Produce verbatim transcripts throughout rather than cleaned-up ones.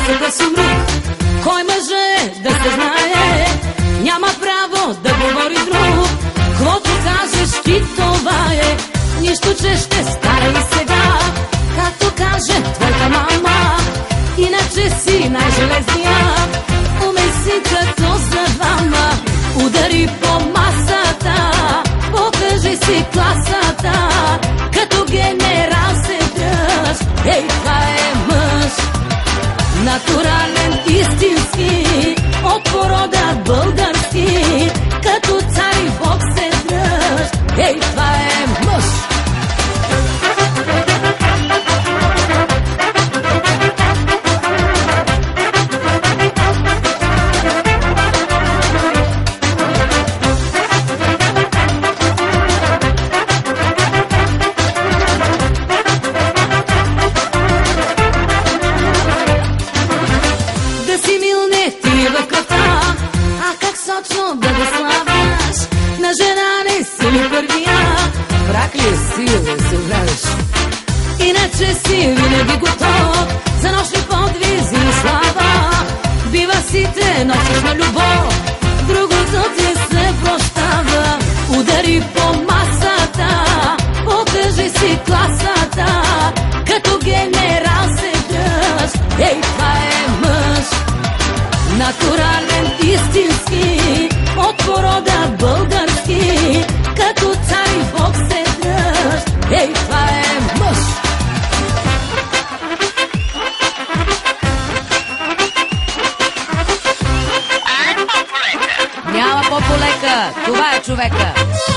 да си умрук. Кой мъже е да се знае, няма право да говори друг. Квото кажеш ти, това е, нищо, че ще стане и сега, както каже твоята мама. Иначе си най-железния, умей си като за двама. Удари по масата, покажи си класата, като генерал се дръж. Ей, това е мъж, натурален, истински, от порода български, като цар и бог се дръж. Ей, това е мъж. Да го славяш, на жена не си ли първия, брак ли си да се влезеш? Иначе си винаги готов за нощни подвизи и слава. Бива си те носиш на любов, другото ти се прощава. Удари по масата, покажи си класата, като генерал се дръж. Ей, това е мъж, натурален, истински, от порода български, като цар и бог се дръж. Ей, това е мъж. Няма по-полека, това е човека.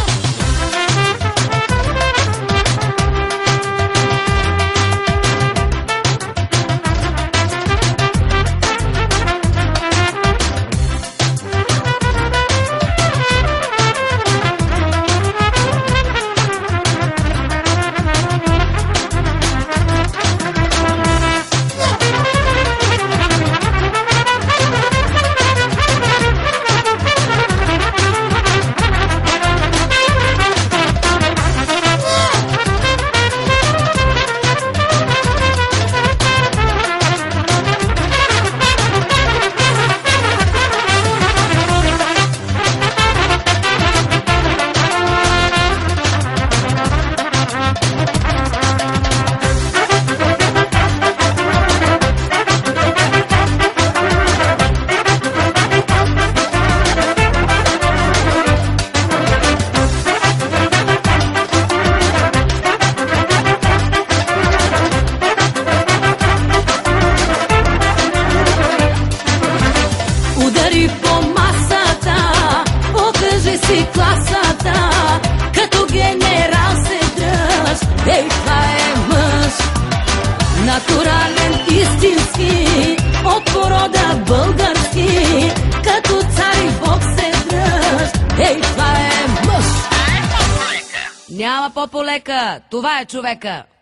По масата, покажи си класата, като генерал се дръж. Ей, това е мъж, натурален, истински, от порода български, като цар и бог се дръж. Ей, това е мъж. Няма по-полека, това е човека.